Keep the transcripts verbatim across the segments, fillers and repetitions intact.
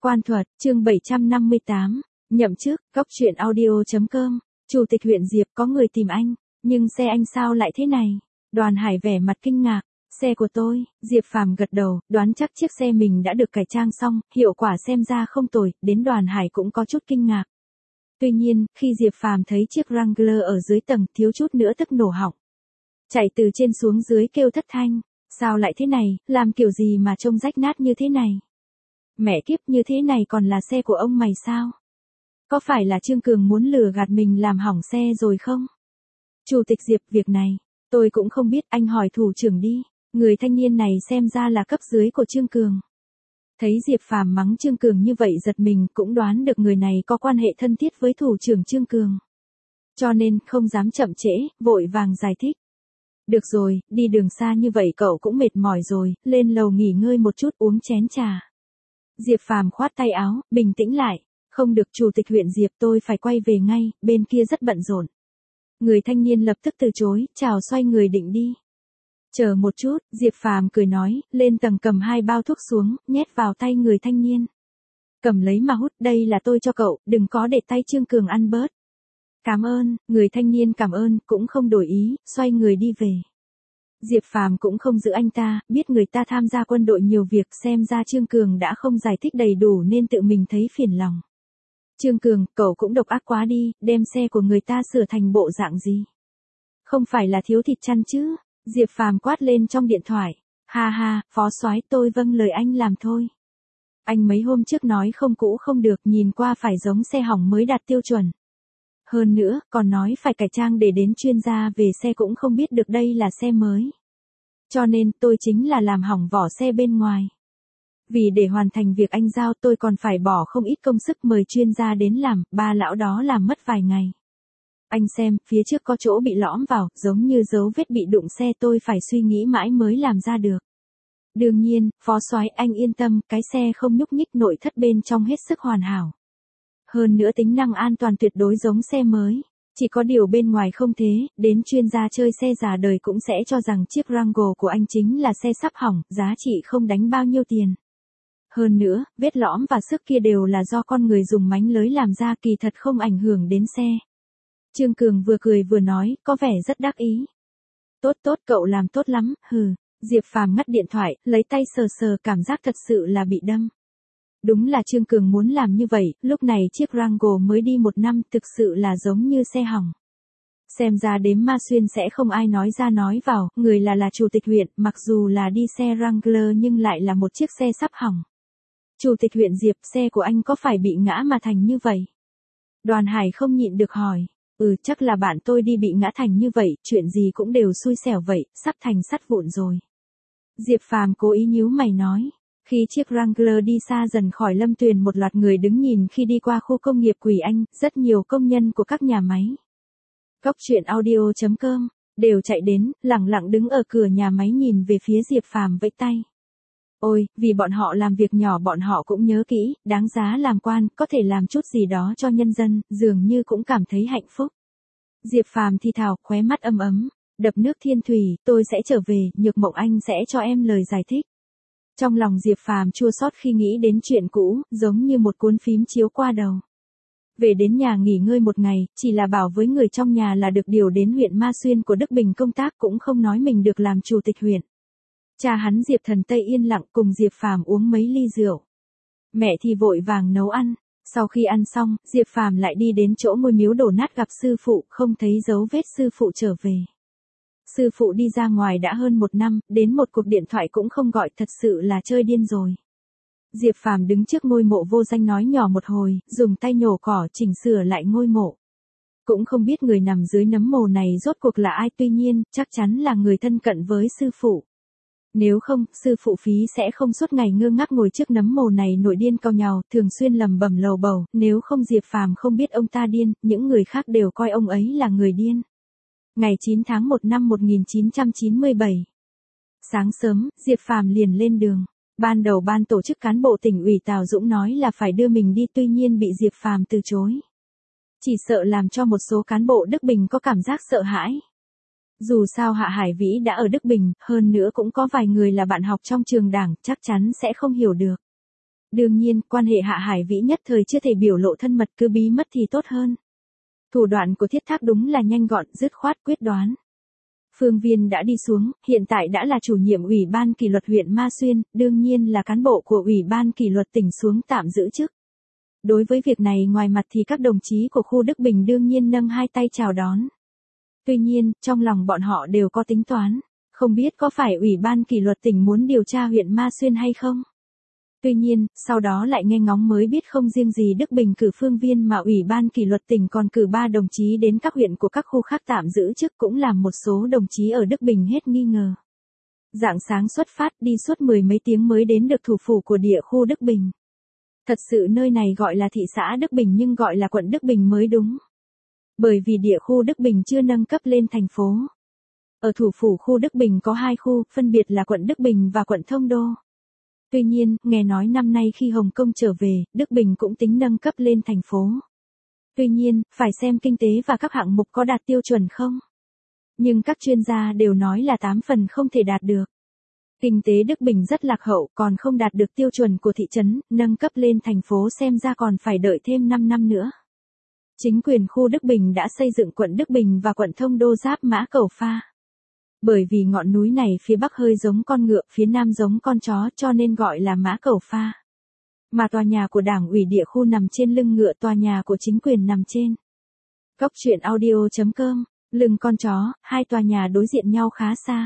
Quan thuật, chương bảy trăm năm mươi tám, nhậm chức, góc truyện audio chấm com, Chủ tịch huyện Diệp có người tìm anh, nhưng xe anh sao lại thế này? Đoàn Hải vẻ mặt kinh ngạc, xe của tôi, Diệp Phàm gật đầu, đoán chắc chiếc xe mình đã được cải trang xong, hiệu quả xem ra không tồi, đến Đoàn Hải cũng có chút kinh ngạc. Tuy nhiên, khi Diệp Phàm thấy chiếc Wrangler ở dưới tầng, thiếu chút nữa tức nổ họng. Chạy từ trên xuống dưới kêu thất thanh, sao lại thế này, làm kiểu gì mà trông rách nát như thế này? Mẹ kiếp, như thế này còn là xe của ông mày sao? Có phải là Trương Cường muốn lừa gạt mình làm hỏng xe rồi không? Chủ tịch Diệp, việc này, tôi cũng không biết, anh hỏi thủ trưởng đi. Người thanh niên này xem ra là cấp dưới của Trương Cường. Thấy Diệp Phàm mắng Trương Cường như vậy giật mình, cũng đoán được người này có quan hệ thân thiết với thủ trưởng Trương Cường. Cho nên không dám chậm trễ, vội vàng giải thích. Được rồi, đi đường xa như vậy cậu cũng mệt mỏi rồi, lên lầu nghỉ ngơi một chút, uống chén trà. Diệp Phàm khoát tay áo, bình tĩnh lại. Không được, Chủ tịch huyện Diệp, tôi phải quay về ngay, bên kia rất bận rộn. Người thanh niên lập tức từ chối, chào xoay người định đi. Chờ một chút, Diệp Phàm cười nói, lên tầng cầm hai bao thuốc xuống, nhét vào tay người thanh niên. Cầm lấy mà hút, đây là tôi cho cậu, đừng có để tay Trương Cường ăn bớt. Cảm ơn, người thanh niên cảm ơn, cũng không đổi ý, xoay người đi về. Diệp Phàm cũng không giữ anh ta, biết người ta tham gia quân đội nhiều việc, xem ra Trương Cường đã không giải thích đầy đủ nên tự mình thấy phiền lòng. Trương Cường, cậu cũng độc ác quá đi, đem xe của người ta sửa thành bộ dạng gì? Không phải là thiếu thịt chăn chứ? Diệp Phàm quát lên trong điện thoại. Ha ha, phó soái, tôi vâng lời anh làm thôi. Anh mấy hôm trước nói không cũ không được, nhìn qua phải giống xe hỏng mới đạt tiêu chuẩn. Hơn nữa, còn nói phải cải trang để đến chuyên gia về xe cũng không biết được đây là xe mới. Cho nên tôi chính là làm hỏng vỏ xe bên ngoài. Vì để hoàn thành việc anh giao tôi còn phải bỏ không ít công sức mời chuyên gia đến làm, ba lão đó làm mất vài ngày. Anh xem, phía trước có chỗ bị lõm vào, giống như dấu vết bị đụng xe, tôi phải suy nghĩ mãi mới làm ra được. Đương nhiên, phó soái, anh yên tâm, cái xe không nhúc nhích, nội thất bên trong hết sức hoàn hảo. Hơn nữa tính năng an toàn tuyệt đối giống xe mới. Chỉ có điều bên ngoài không thế, đến chuyên gia chơi xe già đời cũng sẽ cho rằng chiếc Wrangler của anh chính là xe sắp hỏng, giá trị không đánh bao nhiêu tiền. Hơn nữa, vết lõm và xước kia đều là do con người dùng mánh lới làm ra, kỳ thật không ảnh hưởng đến xe. Trương Cường vừa cười vừa nói, có vẻ rất đắc ý. Tốt tốt, cậu làm tốt lắm, hừ. Diệp Phàm ngắt điện thoại, lấy tay sờ sờ, cảm giác thật sự là bị đâm. Đúng là Trương Cường muốn làm như vậy, lúc này chiếc Wrangler mới đi một năm, thực sự là giống như xe hỏng. Xem ra đếm ma xuyên sẽ không ai nói ra nói vào, người là là chủ tịch huyện, mặc dù là đi xe Wrangler nhưng lại là một chiếc xe sắp hỏng. Chủ tịch huyện Diệp, xe của anh có phải bị ngã mà thành như vậy? Đoàn Hải không nhịn được hỏi. Ừ, chắc là bạn tôi đi bị ngã thành như vậy, chuyện gì cũng đều xui xẻo vậy, sắp thành sắt vụn rồi. Diệp Phàm cố ý nhíu mày nói. Khi chiếc Wrangler đi xa dần khỏi Lâm Tuyền, một loạt người đứng nhìn khi đi qua khu công nghiệp Quỳ Anh, rất nhiều công nhân của các nhà máy. Góc truyện audio chấm com, đều chạy đến, lẳng lặng đứng ở cửa nhà máy nhìn về phía Diệp Phàm vẫy tay. Ôi, vì bọn họ làm việc nhỏ bọn họ cũng nhớ kỹ, đáng giá làm quan, có thể làm chút gì đó cho nhân dân, dường như cũng cảm thấy hạnh phúc. Diệp Phàm thì thào, khóe mắt ấm ấm, đập nước thiên thủy, tôi sẽ trở về, Nhược Mộng Anh sẽ cho em lời giải thích. Trong lòng Diệp Phàm chua xót khi nghĩ đến chuyện cũ, giống như một cuốn phím chiếu qua đầu. Về đến nhà nghỉ ngơi một ngày, chỉ là bảo với người trong nhà là được điều đến huyện Ma Xuyên của Đức Bình công tác, cũng không nói mình được làm chủ tịch huyện. Cha hắn Diệp Thần Tây yên lặng cùng Diệp Phàm uống mấy ly rượu. Mẹ thì vội vàng nấu ăn. Sau khi ăn xong, Diệp Phàm lại đi đến chỗ ngôi miếu đổ nát gặp sư phụ, không thấy dấu vết sư phụ trở về. Sư phụ đi ra ngoài đã hơn một năm, đến một cuộc điện thoại cũng không gọi, thật sự là chơi điên rồi. Diệp Phàm đứng trước ngôi mộ vô danh nói nhỏ một hồi, dùng tay nhổ cỏ chỉnh sửa lại ngôi mộ. Cũng không biết người nằm dưới nấm mồ này rốt cuộc là ai, tuy nhiên, chắc chắn là người thân cận với sư phụ. Nếu không, sư phụ phí sẽ không suốt ngày ngơ ngác ngồi trước nấm mồ này nổi điên cau nhàu, thường xuyên lầm bầm lầu bầu, nếu không Diệp Phàm không biết ông ta điên, những người khác đều coi ông ấy là người điên. Ngày chín tháng một năm một nghìn chín trăm chín mươi bảy. Sáng sớm, Diệp Phàm liền lên đường. Ban đầu ban tổ chức cán bộ tỉnh ủy Tào Dũng nói là phải đưa mình đi, tuy nhiên bị Diệp Phàm từ chối. Chỉ sợ làm cho một số cán bộ Đức Bình có cảm giác sợ hãi. Dù sao Hạ Hải Vĩ đã ở Đức Bình, hơn nữa cũng có vài người là bạn học trong trường đảng, chắc chắn sẽ không hiểu được. Đương nhiên, quan hệ Hạ Hải Vĩ nhất thời chưa thể biểu lộ thân mật, cứ bí mất thì tốt hơn. Thủ đoạn của Thiết Thác đúng là nhanh gọn, dứt khoát, quyết đoán. Phương Viên đã đi xuống, hiện tại đã là chủ nhiệm Ủy ban kỷ luật huyện Ma Xuyên, đương nhiên là cán bộ của Ủy ban kỷ luật tỉnh xuống tạm giữ chức. Đối với việc này ngoài mặt thì các đồng chí của khu Đức Bình đương nhiên nâng hai tay chào đón. Tuy nhiên, trong lòng bọn họ đều có tính toán, không biết có phải Ủy ban kỷ luật tỉnh muốn điều tra huyện Ma Xuyên hay không. Tuy nhiên, sau đó lại nghe ngóng mới biết không riêng gì Đức Bình cử Phương Viên mà Ủy ban kỷ luật tỉnh còn cử ba đồng chí đến các huyện của các khu khác tạm giữ chức, cũng làm một số đồng chí ở Đức Bình hết nghi ngờ. Rạng sáng xuất phát đi suốt mười mấy tiếng mới đến được thủ phủ của địa khu Đức Bình. Thật sự nơi này gọi là thị xã Đức Bình nhưng gọi là quận Đức Bình mới đúng. Bởi vì địa khu Đức Bình chưa nâng cấp lên thành phố. Ở thủ phủ khu Đức Bình có hai khu, phân biệt là quận Đức Bình và quận Thông Đô. Tuy nhiên, nghe nói năm nay khi Hồng Kông trở về, Đức Bình cũng tính nâng cấp lên thành phố. Tuy nhiên, phải xem kinh tế và các hạng mục có đạt tiêu chuẩn không. Nhưng các chuyên gia đều nói là tám phần không thể đạt được. Kinh tế Đức Bình rất lạc hậu, còn không đạt được tiêu chuẩn của thị trấn, nâng cấp lên thành phố xem ra còn phải đợi thêm năm năm nữa. Chính quyền khu Đức Bình đã xây dựng quận Đức Bình và quận Thông Đô giáp Mã Cầu Pha. Bởi vì ngọn núi này phía bắc hơi giống con ngựa, phía nam giống con chó cho nên gọi là Mã Cầu Pha. Mà tòa nhà của đảng ủy địa khu nằm trên lưng ngựa, tòa nhà của chính quyền nằm trên. Cốc truyện audio chấm com, lưng con chó, hai tòa nhà đối diện nhau khá xa.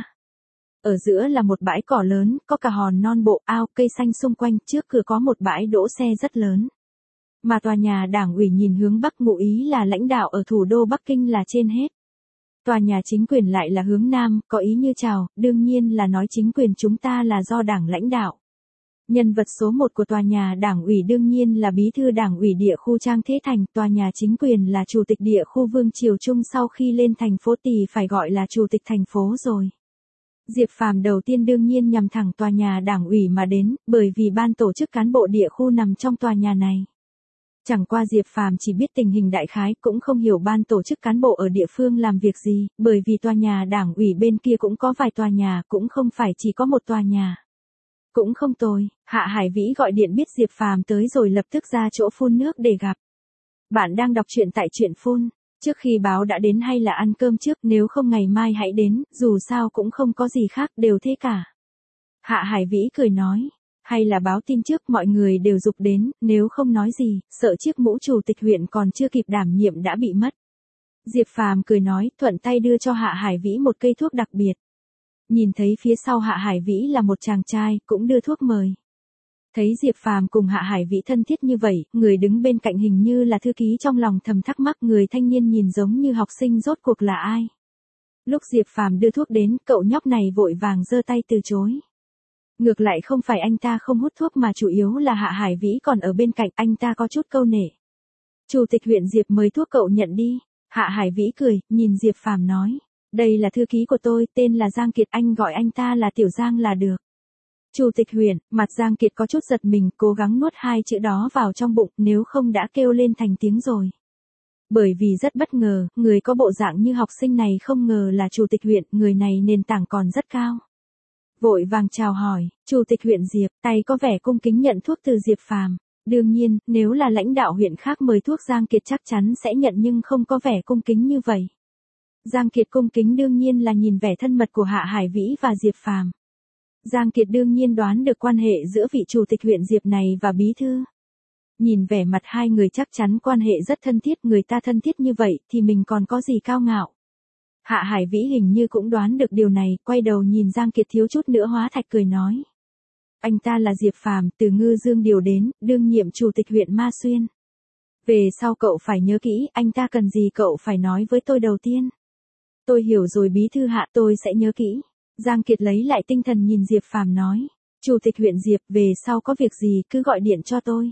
Ở giữa là một bãi cỏ lớn, có cả hòn non bộ, ao, cây xanh xung quanh, trước cửa có một bãi đỗ xe rất lớn. Mà tòa nhà đảng ủy nhìn hướng bắc, ngụ ý là lãnh đạo ở thủ đô Bắc Kinh là trên hết. Tòa nhà chính quyền lại là hướng nam, có ý như chào, đương nhiên là nói chính quyền chúng ta là do đảng lãnh đạo. Nhân vật số một của tòa nhà đảng ủy đương nhiên là bí thư đảng ủy địa khu Trang Thế Thành, tòa nhà chính quyền là chủ tịch địa khu Vương Triều Trung, sau khi lên thành phố thì phải gọi là chủ tịch thành phố rồi. Diệp Phàm đầu tiên đương nhiên nhằm thẳng tòa nhà đảng ủy mà đến, bởi vì ban tổ chức cán bộ địa khu nằm trong tòa nhà này. Chẳng qua Diệp Phàm chỉ biết tình hình đại khái, cũng không hiểu ban tổ chức cán bộ ở địa phương làm việc gì, bởi vì tòa nhà đảng ủy bên kia cũng có vài tòa nhà, cũng không phải chỉ có một tòa nhà. Cũng không tồi, Hạ Hải Vĩ gọi điện biết Diệp Phàm tới rồi lập tức ra chỗ phun nước để gặp. Bạn đang đọc truyện tại truyện phun, trước khi báo đã đến hay là ăn cơm trước, nếu không ngày mai hãy đến, dù sao cũng không có gì khác, đều thế cả. Hạ Hải Vĩ cười nói. Hay là báo tin trước, mọi người đều dục đến, nếu không nói gì, sợ chiếc mũ chủ tịch huyện còn chưa kịp đảm nhiệm đã bị mất. Diệp Phàm cười nói, thuận tay đưa cho Hạ Hải Vĩ một cây thuốc đặc biệt. Nhìn thấy phía sau Hạ Hải Vĩ là một chàng trai, cũng đưa thuốc mời. Thấy Diệp Phàm cùng Hạ Hải Vĩ thân thiết như vậy, người đứng bên cạnh hình như là thư ký trong lòng thầm thắc mắc, người thanh niên nhìn giống như học sinh rốt cuộc là ai. Lúc Diệp Phàm đưa thuốc đến, cậu nhóc này vội vàng giơ tay từ chối. Ngược lại không phải anh ta không hút thuốc mà chủ yếu là Hạ Hải Vĩ còn ở bên cạnh, anh ta có chút câu nể. Chủ tịch huyện Diệp mời thuốc cậu nhận đi. Hạ Hải Vĩ cười, nhìn Diệp Phàm nói. Đây là thư ký của tôi, tên là Giang Kiệt, anh gọi anh ta là Tiểu Giang là được. Chủ tịch huyện, mặt Giang Kiệt có chút giật mình, cố gắng nuốt hai chữ đó vào trong bụng, nếu không đã kêu lên thành tiếng rồi. Bởi vì rất bất ngờ, người có bộ dạng như học sinh này không ngờ là chủ tịch huyện, người này nền tảng còn rất cao. Vội vàng chào hỏi, chủ tịch huyện Diệp, tay có vẻ cung kính nhận thuốc từ Diệp Phàm. Đương nhiên, nếu là lãnh đạo huyện khác mời thuốc Giang Kiệt chắc chắn sẽ nhận nhưng không có vẻ cung kính như vậy. Giang Kiệt cung kính đương nhiên là nhìn vẻ thân mật của Hạ Hải Vĩ và Diệp Phàm. Giang Kiệt đương nhiên đoán được quan hệ giữa vị chủ tịch huyện Diệp này và bí thư. Nhìn vẻ mặt hai người chắc chắn quan hệ rất thân thiết, người ta thân thiết như vậy thì mình còn có gì cao ngạo. Hạ Hải Vĩ hình như cũng đoán được điều này, quay đầu nhìn Giang Kiệt thiếu chút nữa hóa thạch cười nói. Anh ta là Diệp Phàm, từ Ngư Dương điều đến, đương nhiệm chủ tịch huyện Ma Xuyên. Về sau cậu phải nhớ kỹ, anh ta cần gì cậu phải nói với tôi đầu tiên. Tôi hiểu rồi bí thư Hạ, tôi sẽ nhớ kỹ. Giang Kiệt lấy lại tinh thần nhìn Diệp Phàm nói. Chủ tịch huyện Diệp, về sau có việc gì cứ gọi điện cho tôi.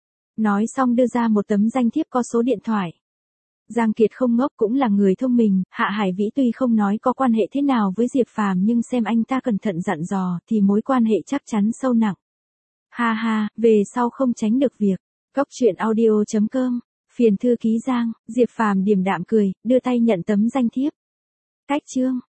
Nói xong đưa ra một tấm danh thiếp có số điện thoại. Giang Kiệt không ngốc, cũng là người thông minh, Hạ Hải Vĩ tuy không nói có quan hệ thế nào với Diệp Phàm nhưng xem anh ta cẩn thận dặn dò thì mối quan hệ chắc chắn sâu nặng. Ha ha, về sau không tránh được việc. Cốc truyện audio chấm com, phiền thư ký Giang, Diệp Phàm điềm đạm cười, đưa tay nhận tấm danh thiếp. Cách chương.